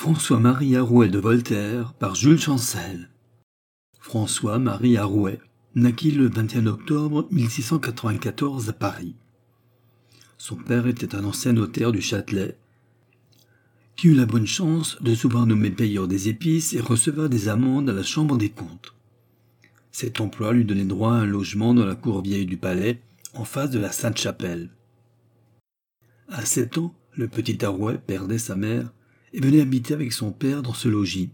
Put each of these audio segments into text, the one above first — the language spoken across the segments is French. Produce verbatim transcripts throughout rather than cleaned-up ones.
François-Marie Arouet de Voltaire par Jules Chancel. François-Marie Arouet naquit le vingt et un octobre mille six cent quatre-vingt-quatorze à Paris. Son père était un ancien notaire du Châtelet, qui eut la bonne chance de souvent nommer payeur des épices et recevoir des amendes à la Chambre des comptes. Cet emploi lui donnait droit à un logement dans la cour vieille du palais, en face de la Sainte-Chapelle. À sept ans, le petit Arouet perdait sa mère et venait habiter avec son père dans ce logis.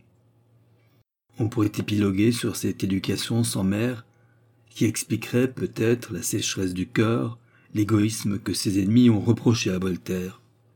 On pourrait épiloguer sur cette éducation sans mère, qui expliquerait peut-être la sécheresse du cœur, l'égoïsme que ses ennemis ont reproché à Voltaire.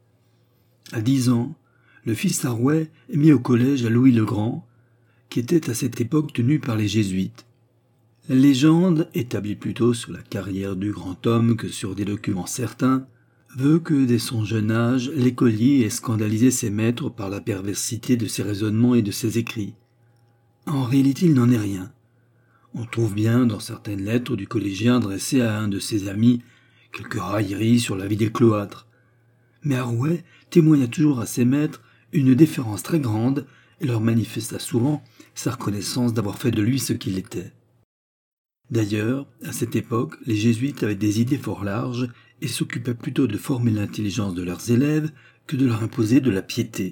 À dix ans, le fils Arouet est mis au collège à Louis-le-Grand, qui était à cette époque tenu par les jésuites. La légende, établie plutôt sur la carrière du grand homme que sur des documents certains, veut que dès son jeune âge, l'écolier ait scandalisé ses maîtres par la perversité de ses raisonnements et de ses écrits. En réalité, il n'en est rien. On trouve bien dans certaines lettres du collégien adressées à un de ses amis quelques railleries sur la vie des cloîtres. Mais Arouet témoigna toujours à ses maîtres une déférence très grande et leur manifesta souvent sa reconnaissance d'avoir fait de lui ce qu'il était. D'ailleurs, à cette époque, les jésuites avaient des idées fort larges et s'occupaient plutôt de former l'intelligence de leurs élèves que de leur imposer de la piété.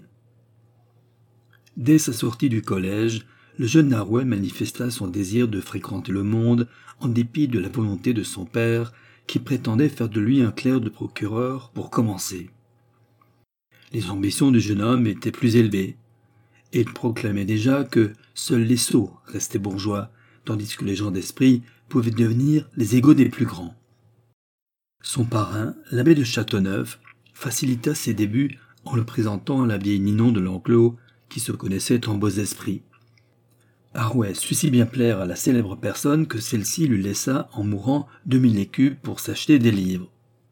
Dès sa sortie du collège, le jeune Arouet manifesta son désir de fréquenter le monde en dépit de la volonté de son père qui prétendait faire de lui un clerc de procureur pour commencer. Les ambitions du jeune homme étaient plus élevées et il proclamait déjà que seuls les sots restaient bourgeois, tandis que les gens d'esprit pouvaient devenir les égaux des plus grands. Son parrain, l'abbé de Châteauneuf, facilita ses débuts en le présentant à la vieille Ninon de l'Enclos, qui se connaissait en beaux esprits. Arouet sut si bien plaire à la célèbre personne que celle-ci lui laissa, en mourant, deux mille écus pour s'acheter des livres.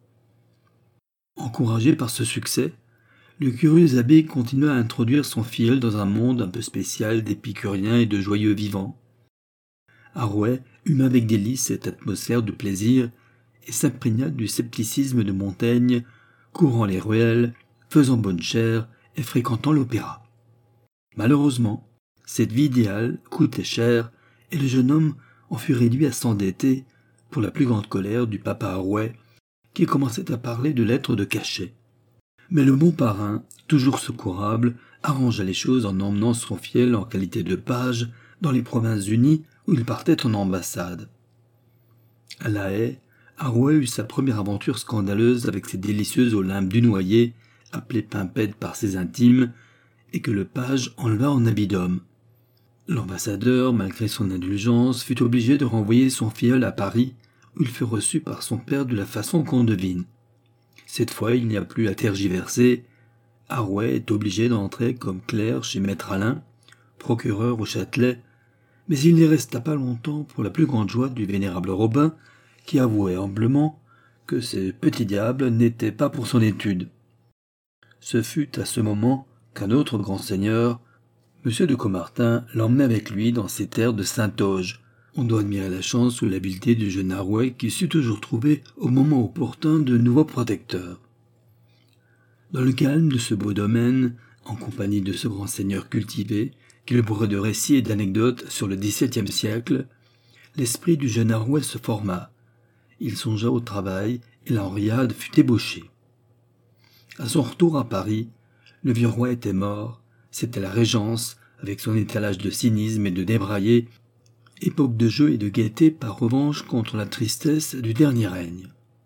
Encouragé par ce succès, le curieux abbé continua à introduire son filleul dans un monde un peu spécial d'épicuriens et de joyeux vivants. Arouet huma avec délice cette atmosphère de plaisir et s'imprégna du scepticisme de Montaigne, courant les ruelles, faisant bonne chère et fréquentant l'opéra. Malheureusement, cette vie idéale coûtait cher et le jeune homme en fut réduit à s'endetter pour la plus grande colère du papa Arouet, qui commençait à parler de lettres de cachet. Mais le bon parrain, toujours secourable, arrangea les choses en emmenant son fiel en qualité de page dans les Provinces-Unies où il partait en ambassade. À La Haye, Arouet eut sa première aventure scandaleuse avec ces délicieuses Olympe du Noyer, appelées Pimpette par ses intimes, et que le page enleva en habit d'homme. L'ambassadeur, malgré son indulgence, fut obligé de renvoyer son filleul à Paris, où il fut reçu par son père de la façon qu'on devine. Cette fois, il n'y a plus à tergiverser. Arouet est obligé d'entrer comme clerc chez Maître Alain, procureur au Châtelet, mais il n'y resta pas longtemps pour la plus grande joie du vénérable Robin, qui avouait humblement que ces petits diables n'étaient pas pour son étude. Ce fut à ce moment qu'un autre grand seigneur, M. de Caumartin, l'emmenait avec lui dans ses terres de Saint-Auge. On doit admirer la chance ou l'habileté du jeune Arouet qui sut toujours trouver au moment opportun de nouveaux protecteurs. Dans le calme de ce beau domaine, en compagnie de ce grand seigneur cultivé, qui le bourrait de récits et d'anecdotes sur le dix-septième siècle, l'esprit du jeune Arouet se forma. Il songea au travail et la Henriade fut ébauchée. À son retour à Paris, le vieux roi était mort, c'était la Régence, avec son étalage de cynisme et de débraillé, époque de jeu et de gaieté par revanche contre la tristesse du dernier règne.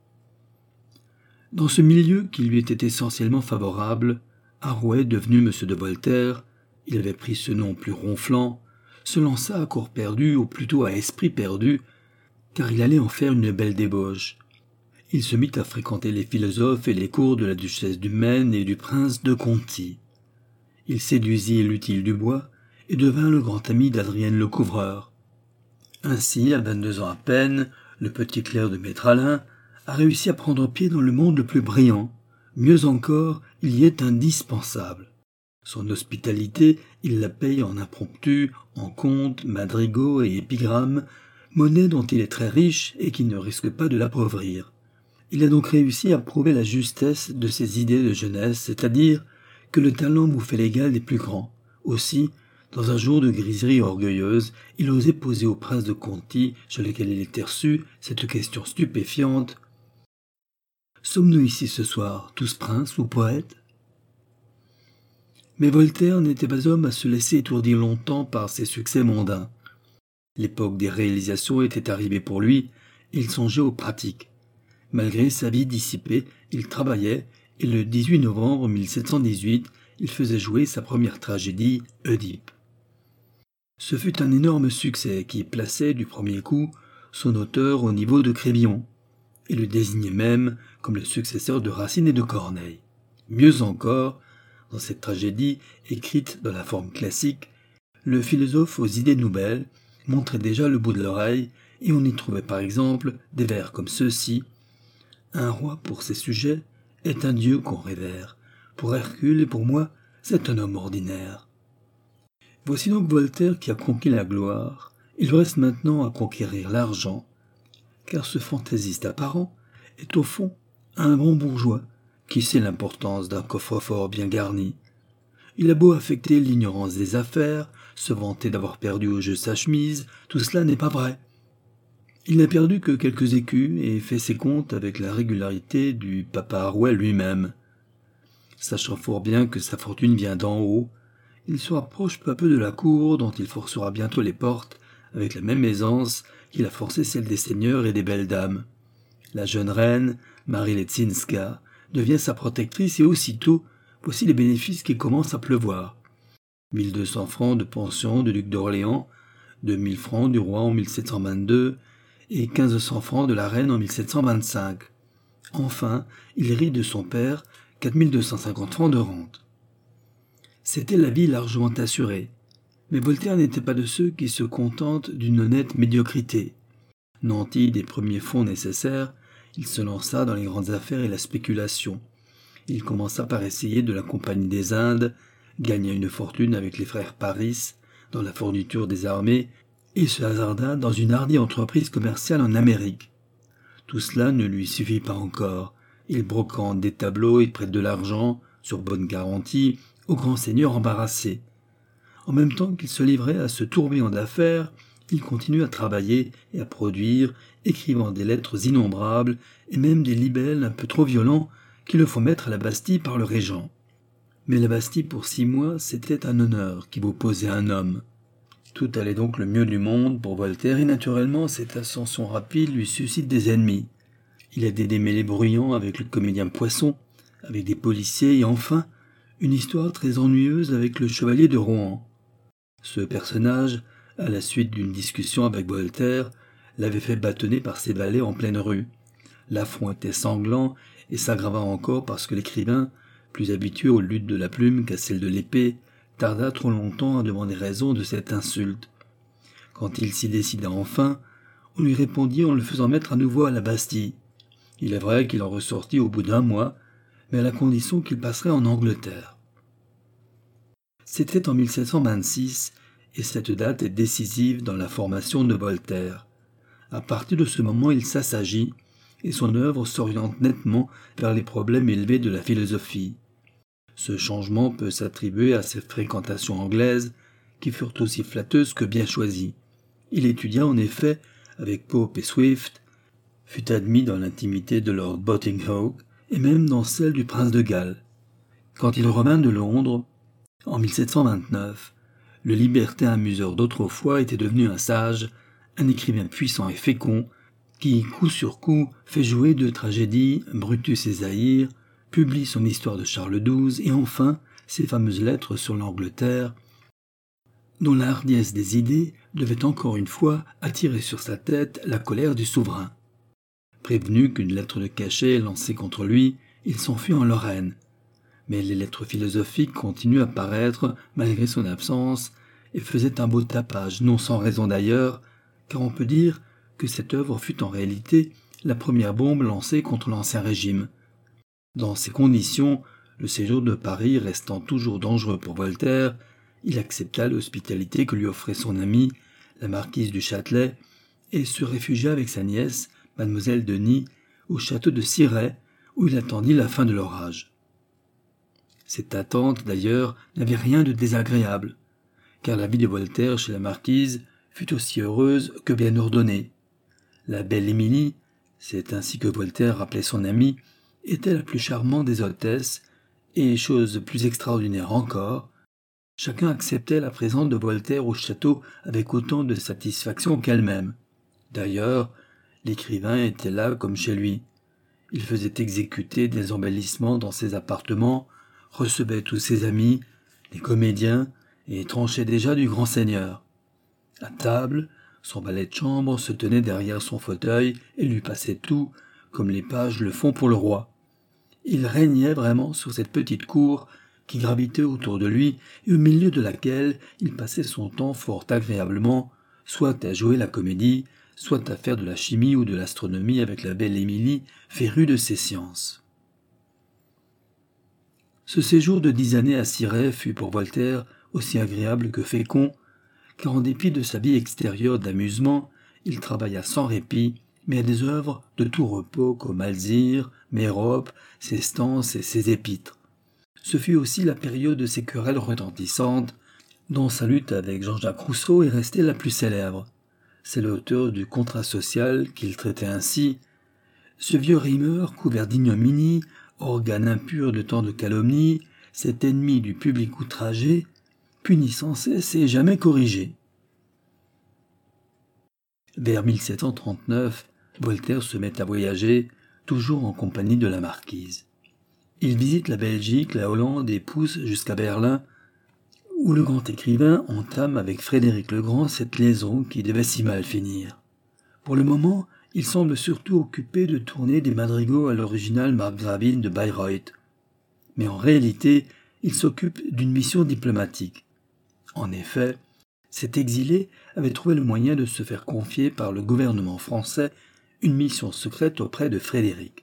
Dans ce milieu qui lui était essentiellement favorable, Arouet, devenu M. de Voltaire, il avait pris ce nom plus ronflant, se lança à corps perdu, ou plutôt à esprit perdu, car il allait en faire une belle débauche. Il se mit à fréquenter les philosophes et les cours de la duchesse du Maine et du prince de Conti. Il séduisit l'utile Dubois et devint le grand ami d'Adrienne Lecouvreur. Ainsi, à vingt-deux ans à peine, le petit clerc de Maître Alain a réussi à prendre pied dans le monde le plus brillant. Mieux encore, il y est indispensable. Son hospitalité, il la paye en impromptu, en contes, madrigaux et épigrammes, monnaie dont il est très riche et qui ne risque pas de l'appauvrir. Il a donc réussi à prouver la justesse de ses idées de jeunesse, c'est-à-dire que le talent bouffait l'égal des plus grands. Aussi, dans un jour de griserie orgueilleuse, il osait poser au prince de Conti, chez lequel il était reçu, cette question stupéfiante. « Sommes-nous ici ce soir, tous princes ou poètes ?» Mais Voltaire n'était pas homme à se laisser étourdir longtemps par ses succès mondains. L'époque des réalisations était arrivée pour lui, et il songeait aux pratiques. Malgré sa vie dissipée, il travaillait, et le dix-huit novembre mille sept cent dix-huit, il faisait jouer sa première tragédie, Oedipe. Ce fut un énorme succès qui plaçait du premier coup son auteur au niveau de Crébillon, et le désignait même comme le successeur de Racine et de Corneille. Mieux encore, dans cette tragédie, écrite dans la forme classique, le philosophe aux idées nouvelles montrait déjà le bout de l'oreille, et on y trouvait par exemple des vers comme ceux-ci. « Un roi pour ses sujets est un dieu qu'on révère. Pour Hercule et pour moi, c'est un homme ordinaire. » Voici donc Voltaire qui a conquis la gloire. Il reste maintenant à conquérir l'argent, car ce fantaisiste apparent est au fond un bon bourgeois qui sait l'importance d'un coffre-fort bien garni. Il a beau affecter l'ignorance des affaires, se vanter d'avoir perdu au jeu sa chemise, tout cela n'est pas vrai. Il n'a perdu que quelques écus et fait ses comptes avec la régularité du papa Arouet lui-même. Sachant fort bien que sa fortune vient d'en haut, il se rapproche peu à peu de la cour dont il forcera bientôt les portes avec la même aisance qu'il a forcé celles des seigneurs et des belles dames. La jeune reine, Marie Leczinska, devient sa protectrice et aussitôt, voici les bénéfices qui commencent à pleuvoir. mille deux cents francs de pension du duc d'Orléans, deux mille francs du roi en mille sept cent vingt-deux et quinze cents francs de la reine en mille sept cent vingt-cinq. Enfin, il hérite de son père quatre mille deux cent cinquante francs de rente. C'était la vie largement assurée. Mais Voltaire n'était pas de ceux qui se contentent d'une honnête médiocrité. Nanti des premiers fonds nécessaires, il se lança dans les grandes affaires et la spéculation. Il commença par essayer de la Compagnie des Indes, gagna une fortune avec les frères Paris dans la fourniture des armées et se hasarda dans une hardie entreprise commerciale en Amérique. Tout cela ne lui suffit pas encore. Il brocante des tableaux et prête de l'argent, sur bonne garantie, aux grands seigneurs embarrassés. En même temps qu'il se livrait à ce tourbillon d'affaires, il continue à travailler et à produire, écrivant des lettres innombrables et même des libelles un peu trop violents qui le font mettre à la Bastille par le régent. Mais la Bastille pour six mois, c'était un honneur qui vous posait un homme. Tout allait donc le mieux du monde pour Voltaire et naturellement cette ascension rapide lui suscite des ennemis. Il a des démêlés bruyants avec le comédien Poisson, avec des policiers et enfin une histoire très ennuyeuse avec le chevalier de Rohan. Ce personnage, à la suite d'une discussion avec Voltaire, l'avait fait bâtonner par ses valets en pleine rue. L'affront était sanglant et s'aggrava encore parce que l'écrivain, plus habitué aux luttes de la plume qu'à celles de l'épée, tarda trop longtemps à demander raison de cette insulte. Quand il s'y décida enfin, on lui répondit en le faisant mettre à nouveau à la Bastille. Il est vrai qu'il en ressortit au bout d'un mois, mais à la condition qu'il passerait en Angleterre. C'était en mille sept cent vingt-six, et cette date est décisive dans la formation de Voltaire. À partir de ce moment, il s'assagit, et son œuvre s'oriente nettement vers les problèmes élevés de la philosophie. Ce changement peut s'attribuer à ses fréquentations anglaises, qui furent aussi flatteuses que bien choisies. Il étudia en effet avec Pope et Swift, fut admis dans l'intimité de Lord Bolingbroke, et même dans celle du prince de Galles. Quand il revint de Londres, en mille sept cent vingt-neuf, le libertin amuseur d'autrefois était devenu un sage, un écrivain puissant et fécond, qui, coup sur coup, fait jouer deux tragédies, Brutus et Zaïre, publie son histoire de Charles douze et enfin ses fameuses lettres sur l'Angleterre, dont la hardiesse des idées devait encore une fois attirer sur sa tête la colère du souverain. Prévenu qu'une lettre de cachet est lancée contre lui, il s'enfuit en Lorraine. Mais les lettres philosophiques continuent à paraître malgré son absence et faisaient un beau tapage, non sans raison d'ailleurs, car on peut dire que cette œuvre fut en réalité la première bombe lancée contre l'Ancien Régime. Dans ces conditions, le séjour de Paris restant toujours dangereux pour Voltaire, il accepta l'hospitalité que lui offrait son amie, la marquise du Châtelet, et se réfugia avec sa nièce, mademoiselle Denis, au château de Cirey, où il attendit la fin de l'orage. Cette attente, d'ailleurs, n'avait rien de désagréable, car la vie de Voltaire chez la marquise fut aussi heureuse que bien ordonnée. La belle Émilie, c'est ainsi que Voltaire appelait son amie, était la plus charmante des hôtesses, et, chose plus extraordinaire encore, chacun acceptait la présence de Voltaire au château avec autant de satisfaction qu'elle-même. D'ailleurs, l'écrivain était là comme chez lui. Il faisait exécuter des embellissements dans ses appartements, recevait tous ses amis, les comédiens, et tranchait déjà du grand seigneur. À table, son valet de chambre se tenait derrière son fauteuil et lui passait tout, comme les pages le font pour le roi. Il régnait vraiment sur cette petite cour qui gravitait autour de lui et au milieu de laquelle il passait son temps fort agréablement, soit à jouer la comédie, soit à faire de la chimie ou de l'astronomie avec la belle Émilie, férue de ces sciences. Ce séjour de dix années à Cirey fut pour Voltaire aussi agréable que fécond, car en dépit de sa vie extérieure d'amusement, il travailla sans répit, mais à des œuvres de tout repos comme Alzire, Mérope, ses stances et ses épîtres. Ce fut aussi la période de ses querelles retentissantes, dont sa lutte avec Jean-Jacques Rousseau est restée la plus célèbre. C'est l'auteur du Contrat social qu'il traitait ainsi. Ce vieux rimeur, couvert d'ignominie, organe impur de tant de calomnie, cet ennemi du public outragé, puni sans cesse et jamais corrigé. Vers mille sept cent trente-neuf, Voltaire se met à voyager, toujours en compagnie de la marquise. Il visite la Belgique, la Hollande et pousse jusqu'à Berlin, où le grand écrivain entame avec Frédéric le Grand cette liaison qui devait si mal finir. Pour le moment, il semble surtout occupé de tourner des madrigaux à l'original margravine de Bayreuth. Mais en réalité, il s'occupe d'une mission diplomatique. En effet, cet exilé avait trouvé le moyen de se faire confier par le gouvernement français une mission secrète auprès de Frédéric.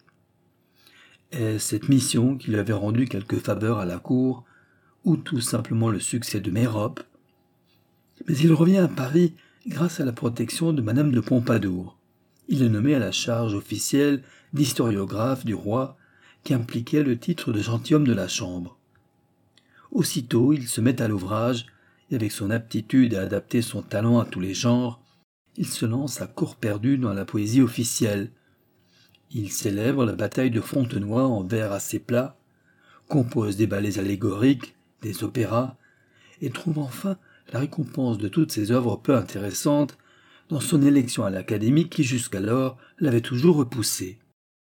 Et cette mission qui lui avait rendu quelques faveurs à la cour, ou tout simplement le succès de Mérope. Mais il revient à Paris grâce à la protection de Madame de Pompadour. Il est nommé à la charge officielle d'historiographe du roi, qui impliquait le titre de gentilhomme de la Chambre. Aussitôt, il se met à l'ouvrage, et avec son aptitude à adapter son talent à tous les genres, il se lance à corps perdu dans la poésie officielle. Il célèbre la bataille de Fontenoy en vers assez plats, compose des ballets allégoriques, des opéras, et trouve enfin la récompense de toutes ses œuvres peu intéressantes dans son élection à l'Académie qui jusqu'alors l'avait toujours repoussé.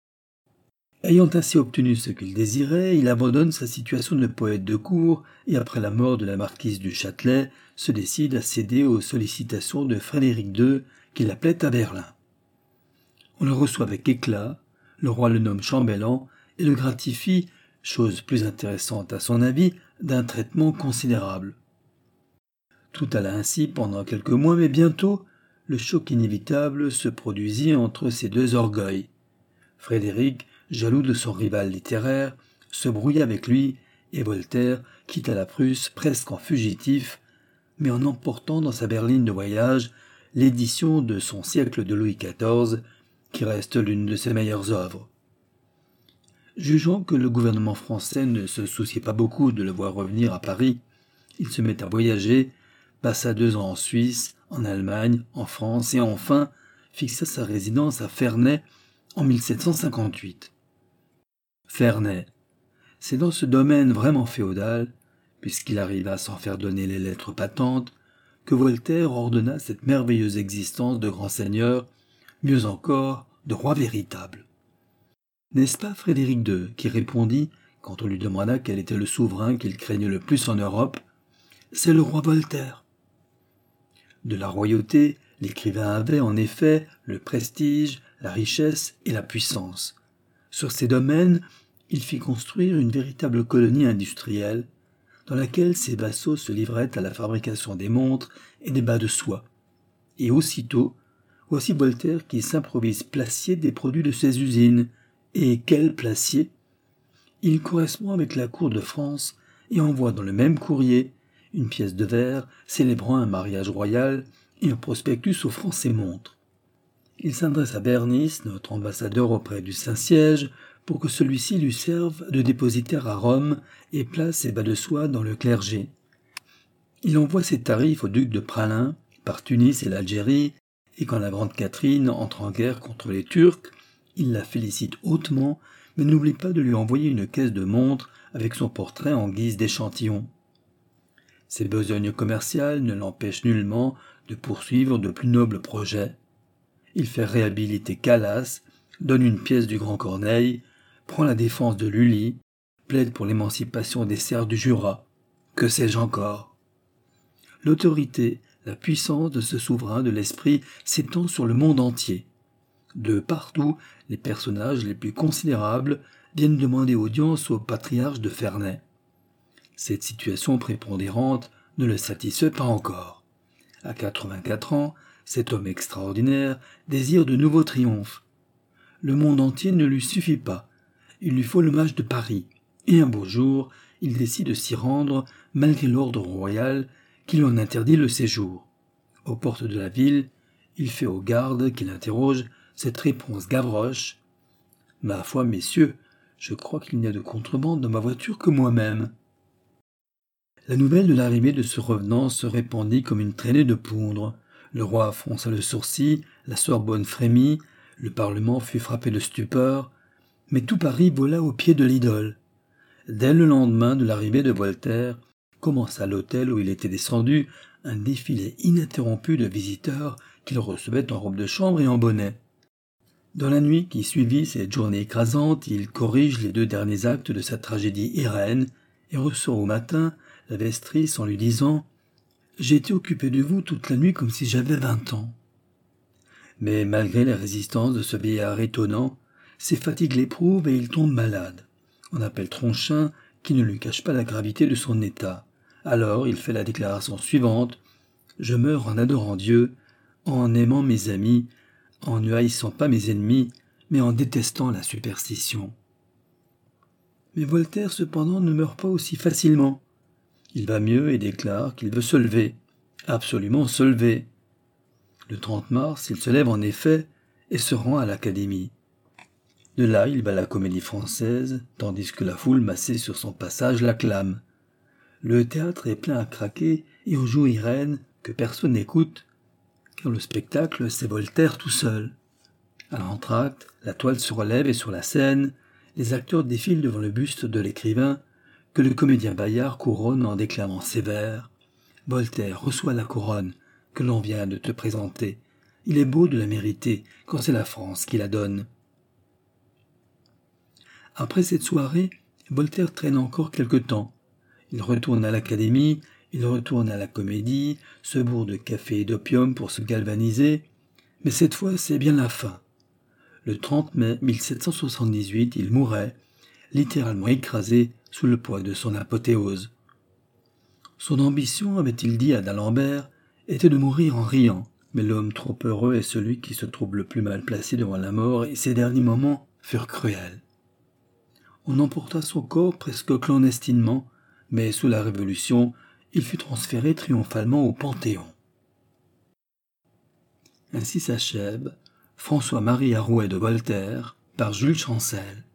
Ayant ainsi obtenu ce qu'il désirait, il abandonne sa situation de poète de cour et après la mort de la marquise du Châtelet, se décide à céder aux sollicitations de Frédéric deux qui l'appelait à Berlin. On le reçoit avec éclat, le roi le nomme chambellan et le gratifie, chose plus intéressante à son avis, d'un traitement considérable. Tout alla ainsi pendant quelques mois, mais bientôt, le choc inévitable se produisit entre ces deux orgueils. Frédéric, jaloux de son rival littéraire, se brouilla avec lui, et Voltaire quitta la Prusse presque en fugitif, mais en emportant dans sa berline de voyage l'édition de son siècle de Louis quatorze, qui reste l'une de ses meilleures œuvres. Jugeant que le gouvernement français ne se souciait pas beaucoup de le voir revenir à Paris, il se met à voyager, passa deux ans en Suisse, en Allemagne, en France et enfin fixa sa résidence à Ferney en mille sept cent cinquante-huit. Ferney, c'est dans ce domaine vraiment féodal, puisqu'il arriva sans faire donner les lettres patentes, que Voltaire ordonna cette merveilleuse existence de grand seigneur, mieux encore, de roi véritable. N'est-ce pas Frédéric deux qui répondit, quand on lui demanda quel était le souverain qu'il craignait le plus en Europe, « C'est le roi Voltaire ». De la royauté, l'écrivain avait en effet le prestige, la richesse et la puissance. Sur ces domaines, il fit construire une véritable colonie industrielle, dans laquelle ses vassaux se livraient à la fabrication des montres et des bas de soie. Et aussitôt, voici Voltaire qui s'improvise placier des produits de ses usines. Et quel placier! Il correspond avec la cour de France et envoie dans le même courrier une pièce de verre célébrant un mariage royal et un prospectus offrant ses montres. Il s'adresse à Bernis, notre ambassadeur auprès du Saint-Siège, pour que celui-ci lui serve de dépositaire à Rome et place ses bas de soie dans le clergé. Il envoie ses tarifs au duc de Praslin par Tunis et l'Algérie, et quand la grande Catherine entre en guerre contre les Turcs, il la félicite hautement, mais n'oublie pas de lui envoyer une caisse de montres avec son portrait en guise d'échantillon. Ses besognes commerciales ne l'empêchent nullement de poursuivre de plus nobles projets. Il fait réhabiliter Calas, donne une pièce du Grand Corneille, prend la défense de Lully, plaide pour l'émancipation des serfs du Jura. Que sais-je encore? L'autorité, la puissance de ce souverain de l'esprit s'étend sur le monde entier. De partout, les personnages les plus considérables viennent demander audience au patriarche de Ferney. Cette situation prépondérante ne le satisfait pas encore. À quatre-vingt-quatre ans, cet homme extraordinaire désire de nouveaux triomphes. Le monde entier ne lui suffit pas. Il lui faut le mage de Paris. Et un beau jour, il décide de s'y rendre malgré l'ordre royal qui lui en interdit le séjour. Aux portes de la ville, il fait aux gardes qui l'interrogent cette réponse gavroche. « Ma foi, messieurs, je crois qu'il n'y a de contrebande dans ma voiture que moi-même. » La nouvelle de l'arrivée de ce revenant se répandit comme une traînée de poudre. Le roi fronça le sourcil, la Sorbonne frémit, le Parlement fut frappé de stupeur, mais tout Paris vola aux pieds de l'idole. Dès le lendemain de l'arrivée de Voltaire, commença à l'hôtel où il était descendu un défilé ininterrompu de visiteurs qu'il recevait en robe de chambre et en bonnet. Dans la nuit qui suivit cette journée écrasante, il corrige les deux derniers actes de sa tragédie Irène et ressort au matin la vestris en lui disant « J'ai été occupé de vous toute la nuit comme si j'avais vingt ans. » Mais malgré les résistances de ce vieillard étonnant, ses fatigues l'éprouvent et il tombe malade. On appelle Tronchin, qui ne lui cache pas la gravité de son état. Alors il fait la déclaration suivante « Je meurs en adorant Dieu, en aimant mes amis, en ne haïssant pas mes ennemis, mais en détestant la superstition. » Mais Voltaire cependant ne meurt pas aussi facilement. Il va mieux et déclare qu'il veut se lever, absolument se lever. Le trente mars, il se lève en effet et se rend à l'Académie. De là, il va à la Comédie Française, tandis que la foule massée sur son passage l'acclame. Le théâtre est plein à craquer et on joue Irène que personne n'écoute, car le spectacle, c'est Voltaire tout seul. À l'entracte, la toile se relève et sur la scène, les acteurs défilent devant le buste de l'écrivain que le comédien Bayard couronne en déclamant ses vers. « Voltaire, reçois la couronne que l'on vient de te présenter. Il est beau de la mériter quand c'est la France qui la donne. » Après cette soirée, Voltaire traîne encore quelque temps. Il retourne à l'Académie, il retourne à la Comédie, se bourre de café et d'opium pour se galvaniser, mais cette fois c'est bien la fin. Le trente mai mille sept cent soixante-dix-huit, il mourait, littéralement écrasé sous le poids de son apothéose. Son ambition, avait-il dit à d'Alembert, était de mourir en riant, mais l'homme trop heureux est celui qui se trouve le plus mal placé devant la mort, et ses derniers moments furent cruels. On emporta son corps presque clandestinement, mais sous la Révolution, il fut transféré triomphalement au Panthéon. Ainsi s'achève François-Marie Arouet de Voltaire par Jules Chancel.